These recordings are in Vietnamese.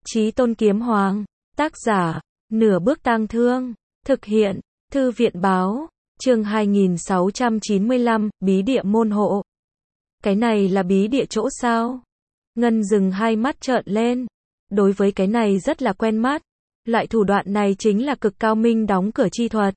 Chí Tôn Kiếm Hoàng, tác giả, Nửa Bước Tang Thương, thực hiện, Thư viện báo, chương 2695, bí địa môn hộ. Cái này là bí địa chỗ sao? Ngân Dừng hai mắt trợn lên. Đối với cái này rất là quen mắt. Loại thủ đoạn này chính là cực cao minh đóng cửa chi thuật.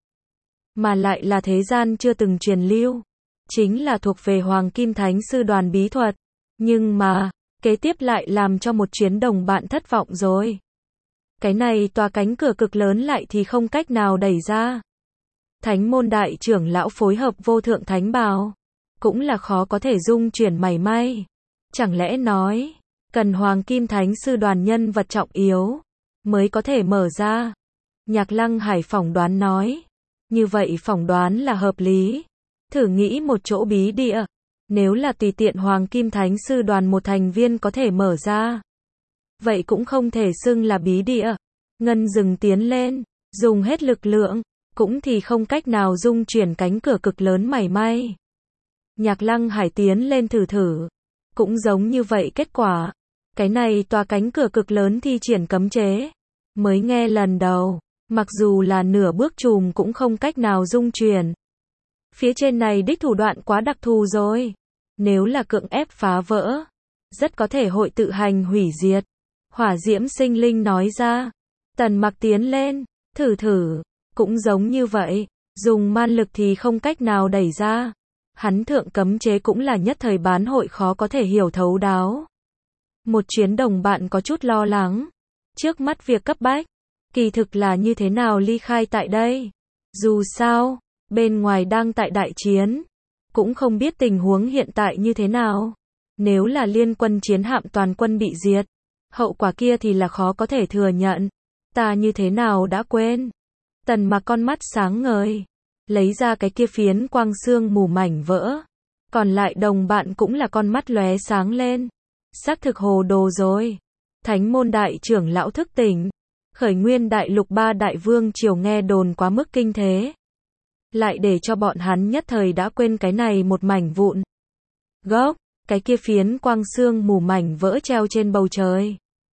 Mà lại là thế gian chưa từng truyền lưu. Chính là thuộc về Hoàng Kim Thánh Sư Đoàn bí thuật. Nhưng mà, kế tiếp lại làm cho một chuyến đồng bạn thất vọng rồi. Cái này tòa cánh cửa cực lớn lại thì không cách nào đẩy ra. Thánh môn đại trưởng lão phối hợp vô thượng thánh bào. Cũng là khó có thể dung chuyển mảy may. Chẳng lẽ nói, cần Hoàng Kim Thánh Sư Đoàn nhân vật trọng yếu, mới có thể mở ra. Nhạc Lăng Hải phỏng đoán nói. Như vậy phỏng đoán là hợp lý. Thử nghĩ một chỗ bí địa. Nếu là tùy tiện Hoàng Kim Thánh Sư Đoàn một thành viên có thể mở ra. Vậy cũng không thể xưng là bí địa. Ngân Dừng tiến lên, dùng hết lực lượng, cũng thì không cách nào dung chuyển cánh cửa cực lớn mảy may. Nhạc Lăng Hải tiến lên thử. Cũng giống như vậy kết quả. Cái này tòa cánh cửa cực lớn thi triển cấm chế. Mới nghe lần đầu, mặc dù là nửa bước chùm cũng không cách nào dung chuyển. Phía trên này đích thủ đoạn quá đặc thù rồi. Nếu là cưỡng ép phá vỡ, rất có thể hội tự hành hủy diệt. Hỏa Diễm Sinh Linh nói ra. Tần Mặc tiến lên, thử. Cũng giống như vậy, dùng man lực thì không cách nào đẩy ra. Hắn thượng cấm chế cũng là nhất thời bán hội khó có thể hiểu thấu đáo. Một chuyến đồng bạn có chút lo lắng. Trước mắt việc cấp bách, kỳ thực là như thế nào ly khai tại đây. Dù sao, bên ngoài đang tại đại chiến. Cũng không biết tình huống hiện tại như thế nào. Nếu là liên quân chiến hạm toàn quân bị diệt, hậu quả kia thì là khó có thể thừa nhận. Ta như thế nào đã quên. Tần Mặc con mắt sáng ngời. Lấy ra cái kia phiến quang xương mù mảnh vỡ. Còn lại đồng bạn cũng là con mắt lóe sáng lên. Xác thực hồ đồ rồi. Thánh môn đại trưởng lão thức tỉnh. Khởi nguyên đại lục ba đại vương triều nghe đồn quá mức kinh thế. Lại để cho bọn hắn nhất thời đã quên cái này một mảnh vụn. Gốc, cái kia phiến quang xương mù mảnh vỡ treo trên bầu trời.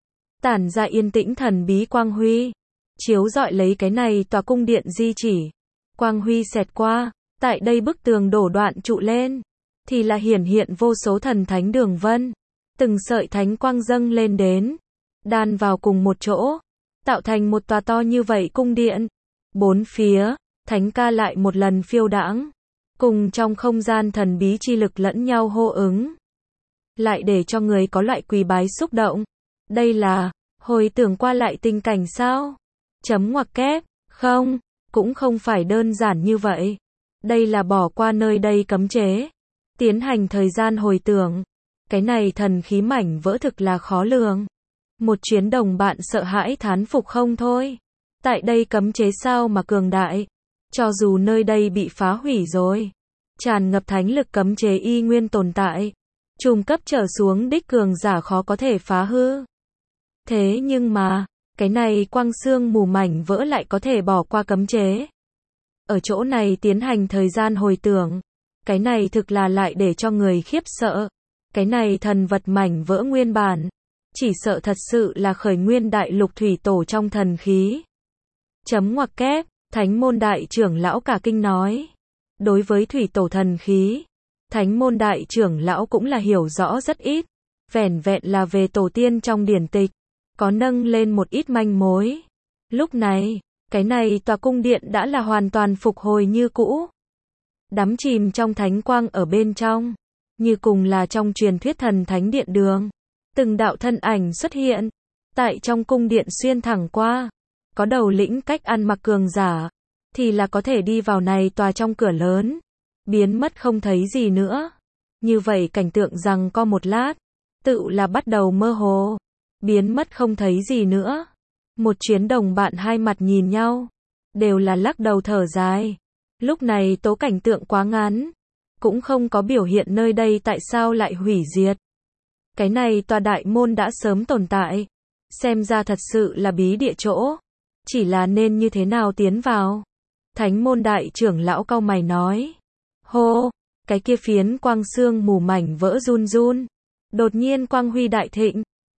Tản ra yên tĩnh thần bí quang huy. Chiếu rọi lấy cái này tòa cung điện di chỉ. Quang huy xẹt qua, tại đây bức tường đổ đoạn trụ lên. Thì là hiển hiện vô số thần thánh đường vân. Từng sợi thánh quang dâng lên đến. Đan vào cùng một chỗ. Tạo thành một tòa to như vậy cung điện. Bốn phía, thánh ca lại một lần phiêu đãng. Cùng trong không gian thần bí chi lực lẫn nhau hô ứng. Lại để cho người có loại quỳ bái xúc động. Đây là, hồi tưởng qua lại tình cảnh sao? Chấm ngoặc kép, không, cũng không phải đơn giản như vậy. Đây là bỏ qua nơi đây cấm chế. Tiến hành thời gian hồi tưởng. Cái này thần khí mảnh vỡ thực là khó lường. Một chuyến đồng bạn sợ hãi thán phục không thôi. Tại đây cấm chế sao mà cường đại. Cho dù nơi đây bị phá hủy rồi. Tràn ngập thánh lực cấm chế y nguyên tồn tại. Trùng cấp trở xuống đích cường giả khó có thể phá hư. Thế nhưng mà, cái này quang xương mù mảnh vỡ lại có thể bỏ qua cấm chế. Ở chỗ này tiến hành thời gian hồi tưởng. Cái này thực là lại để cho người khiếp sợ. Cái này thần vật mảnh vỡ nguyên bản. Chỉ sợ thật sự là khởi nguyên đại lục thủy tổ trong thần khí. Chấm ngoặc kép, thánh môn đại trưởng lão cả kinh nói. Đối với thủy tổ thần khí, thánh môn đại trưởng lão cũng là hiểu rõ rất ít. Vẻn vẹn là về tổ tiên trong điển tịch. Có nâng lên một ít manh mối. Lúc này, cái này tòa cung điện đã là hoàn toàn phục hồi như cũ. Đắm chìm trong thánh quang ở bên trong. Như cùng là trong truyền thuyết thần thánh điện đường. Từng đạo thân ảnh xuất hiện. Tại trong cung điện xuyên thẳng qua. Có đầu lĩnh cách ăn mặc cường giả. Thì là có thể đi vào này tòa trong cửa lớn. Biến mất không thấy gì nữa. Như vậy cảnh tượng rằng có một lát. Tự là bắt đầu mơ hồ. Biến mất không thấy gì nữa. Một chuyến đồng bạn hai mặt nhìn nhau. Đều là lắc đầu thở dài. Lúc này tố cảnh tượng quá ngắn. Cũng không có biểu hiện nơi đây tại sao lại hủy diệt. Cái này tòa đại môn đã sớm tồn tại. Xem ra thật sự là bí địa chỗ. Chỉ là nên như thế nào tiến vào. Thánh môn đại trưởng lão cau mày nói. Hô, cái kia phiến quang xương mù mảnh vỡ run run. Đột nhiên quang huy đại thịnh.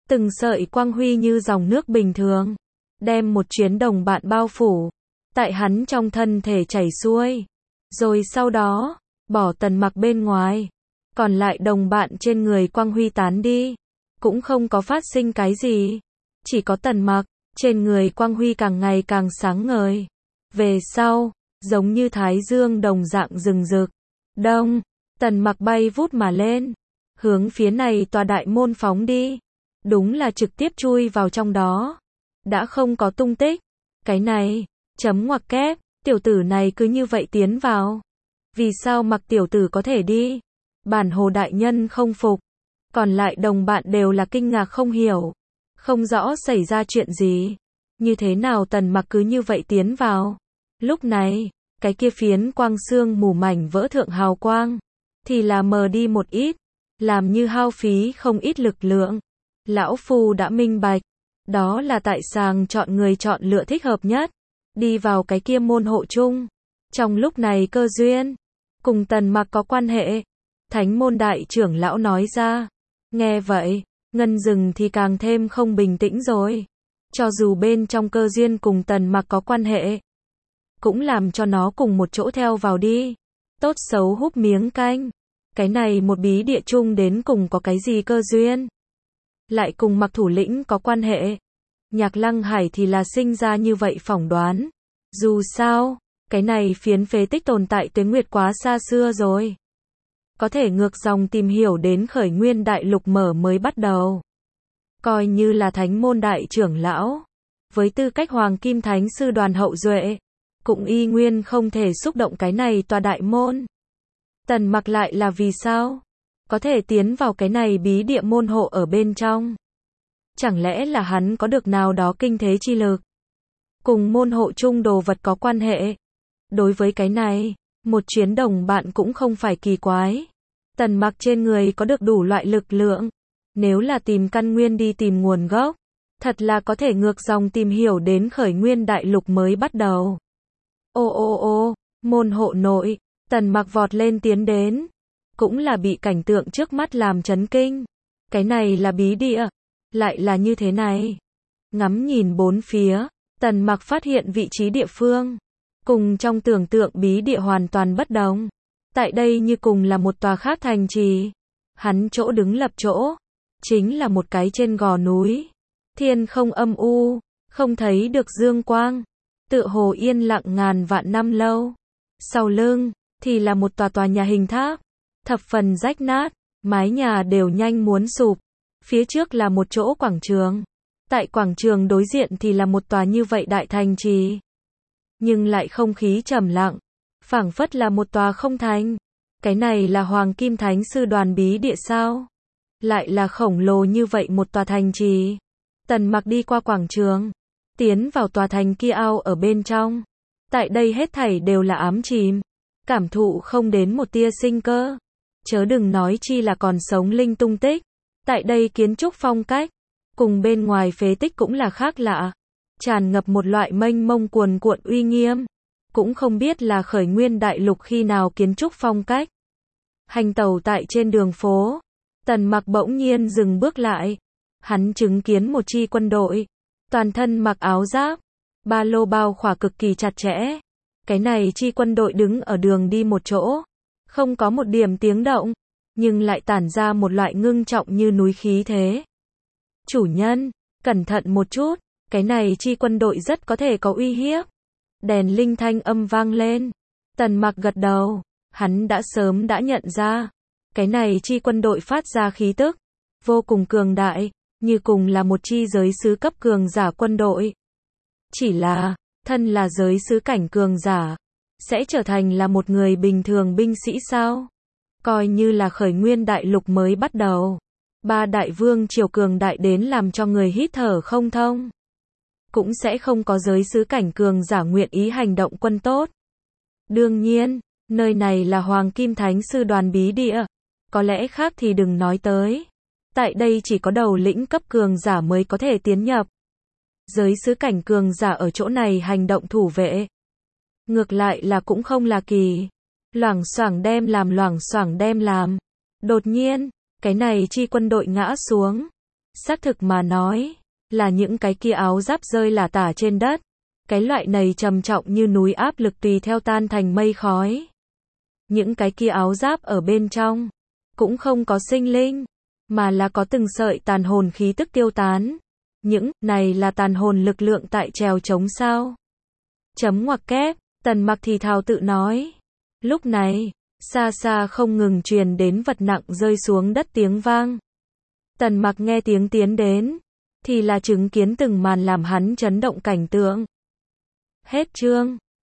Từng sợi quang huy như dòng nước bình thường, đem một chuyến đồng bạn bao phủ, tại hắn trong thân thể chảy xuôi. Rồi sau đó, bỏ Tần Mặc bên ngoài, còn lại đồng bạn trên người quang huy tán đi, cũng không có phát sinh cái gì. Chỉ có Tần Mặc, trên người quang huy càng ngày càng sáng ngời. Về sau, giống như thái dương đồng dạng rừng rực. Đông, Tần Mặc bay vút mà lên, hướng phía này tòa đại môn phóng đi. Đúng là trực tiếp chui vào trong đó. Đã không có tung tích. Cái này, chấm ngoặc kép, tiểu tử này cứ như vậy tiến vào. Vì sao Mặc tiểu tử có thể đi? Bản Hồ đại nhân không phục. Còn lại đồng bạn đều là kinh ngạc không hiểu. Không rõ xảy ra chuyện gì. Như thế nào Tần Mặc cứ như vậy tiến vào? Lúc này, cái kia phiến quang xương mù mảnh vỡ thượng hào quang, thì là mờ đi một ít, làm như hao phí không ít lực lượng. Lão Phu đã minh bạch, đó là tại sàng chọn người chọn lựa thích hợp nhất, đi vào cái kia môn hộ chung. Trong lúc này cơ duyên, cùng Tần Mặc có quan hệ. Thánh môn đại trưởng lão nói ra. Nghe vậy, Ngân Dừng thì càng thêm không bình tĩnh rồi. Cho dù bên trong cơ duyên cùng Tần Mặc có quan hệ, cũng làm cho nó cùng một chỗ theo vào đi. Tốt xấu húp miếng canh. Cái này một bí địa chung đến cùng có cái gì cơ duyên? Lại cùng Mặc thủ lĩnh có quan hệ. Nhạc Lăng Hải thì là sinh ra như vậy phỏng đoán. Dù sao, cái này phiến phế tích tồn tại tuế nguyệt quá xa xưa rồi. Có thể ngược dòng tìm hiểu đến khởi nguyên đại lục mở mới bắt đầu. Coi như là thánh môn đại trưởng lão, với tư cách Hoàng Kim Thánh Sư Đoàn hậu duệ, cũng y nguyên không thể xúc động cái này tòa đại môn. Tần Mặc lại là vì sao? Có thể tiến vào cái này bí địa môn hộ ở bên trong. Chẳng lẽ là hắn có được nào đó kinh thế chi lực? Cùng môn hộ chung đồ vật có quan hệ? Đối với cái này, một chuyến đồng bạn cũng không phải kỳ quái. Tần Mặc trên người có được đủ loại lực lượng. Nếu là tìm căn nguyên đi tìm nguồn gốc, thật là có thể ngược dòng tìm hiểu đến khởi nguyên đại lục mới bắt đầu. Ô, môn hộ nội, Tần Mặc vọt lên tiến đến. Cũng là bị cảnh tượng trước mắt làm chấn kinh. Cái này là bí địa, lại là như thế này. Ngắm nhìn bốn phía, Tần Mặc phát hiện vị trí địa phương, cùng trong tưởng tượng bí địa hoàn toàn bất đồng. Tại đây như cùng là một tòa khác thành trì. Hắn chỗ đứng lập chỗ, chính là một cái trên gò núi. Thiên không âm u, không thấy được dương quang. Tựa hồ yên lặng ngàn vạn năm lâu. Sau lưng, thì là một tòa nhà hình tháp. Thập phần rách nát, mái nhà đều nhanh muốn sụp. Phía trước là một chỗ quảng trường. Tại quảng trường đối diện thì là một tòa như vậy đại thành trì. Nhưng lại không khí trầm lặng, phảng phất là một tòa không thành. Cái này là Hoàng Kim Thánh Sư Đoàn bí địa sao? Lại là khổng lồ như vậy một tòa thành trì. Tần Mặc đi qua quảng trường, tiến vào tòa thành kia ao ở bên trong. Tại đây hết thảy đều là ám chìm, cảm thụ không đến một tia sinh cơ. Chớ đừng nói chi là còn sống linh tung tích. Tại đây kiến trúc phong cách, cùng bên ngoài phế tích cũng là khác lạ. Tràn ngập một loại mênh mông cuồn cuộn uy nghiêm. Cũng không biết là khởi nguyên đại lục khi nào kiến trúc phong cách. Hành tẩu tại trên đường phố, Tần Mặc bỗng nhiên dừng bước lại. Hắn chứng kiến một chi quân đội, toàn thân mặc áo giáp, ba lô bao khỏa cực kỳ chặt chẽ. Cái này chi quân đội đứng ở đường đi một chỗ, không có một điểm tiếng động, nhưng lại tản ra một loại ngưng trọng như núi khí thế. Chủ nhân, cẩn thận một chút, cái này chi quân đội rất có thể có uy hiếp. Đèn linh thanh âm vang lên. Tần Mặc gật đầu, hắn đã sớm đã nhận ra, cái này chi quân đội phát ra khí tức vô cùng cường đại, như cùng là một chi giới sứ cấp cường giả quân đội. Chỉ là, thân là giới sứ cảnh cường giả, sẽ trở thành là một người bình thường binh sĩ sao? Coi như là khởi nguyên đại lục mới bắt đầu. Ba đại vương triều cường đại đến làm cho người hít thở không thông. Cũng sẽ không có giới sứ cảnh cường giả nguyện ý hành động quân tốt. Đương nhiên, nơi này là Hoàng Kim Thánh Sư Đoàn bí địa. Có lẽ khác thì đừng nói tới. Tại đây chỉ có đầu lĩnh cấp cường giả mới có thể tiến nhập. Giới sứ cảnh cường giả ở chỗ này hành động thủ vệ. Ngược lại là cũng không là kỳ. Loảng xoảng đem làm. Đột nhiên, cái này chi quân đội ngã xuống. Xác thực mà nói, là những cái kia áo giáp rơi lả tả trên đất. Cái loại này trầm trọng như núi áp lực tùy theo tan thành mây khói. Những cái kia áo giáp ở bên trong, cũng không có sinh linh, mà là có từng sợi tàn hồn khí tức tiêu tán. Những này là tàn hồn lực lượng tại trèo trống sao? Chấm ngoặc kép, Tần Mặc thì thào tự nói. Lúc này, xa xa không ngừng truyền đến vật nặng rơi xuống đất tiếng vang. Tần Mặc nghe tiếng tiến đến, thì là chứng kiến từng màn làm hắn chấn động cảnh tượng. Hết chương.